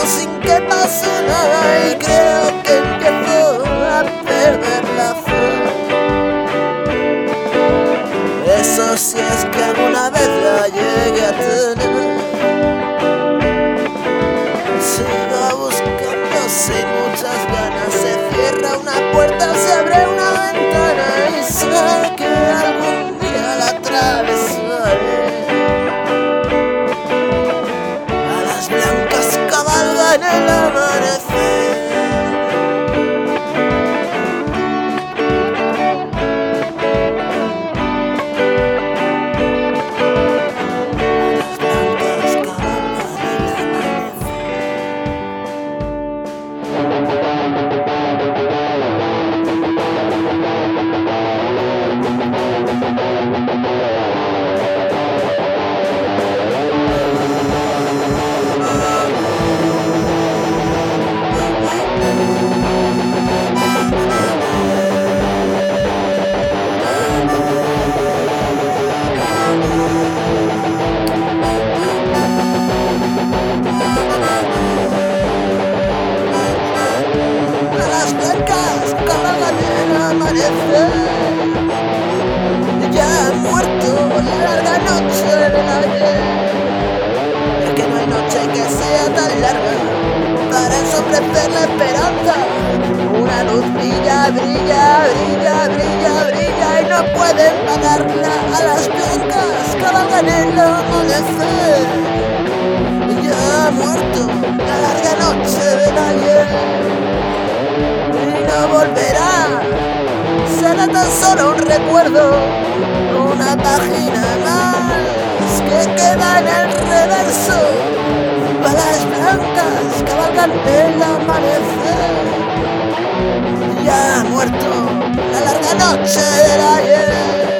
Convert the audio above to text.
sin que pase nada y creo que empiezo a perder la fe. Eso si es que alguna vez la llegué a tener. Sigo buscando sin muchas ganas. Se cierra una puerta, se abre una ventana y sé que algún día la atravesaré. Alas blancas cabalgan el amanecer. Ya ha muerto la larga noche del ayer. Es que no hay noche que sea tan larga para ensombrecer la esperanza. Una luz brilla, brilla, brilla, brilla, brilla y no pueden pagarla. A las blancas cabalgan el amanecer. Ya ha muerto la larga noche del ayer y no volverá. Será tan solo un recuerdo, una página más que queda en el reverso. Balas blancas cabalgan el amanecer. Ya ha muerto la larga noche del ayer.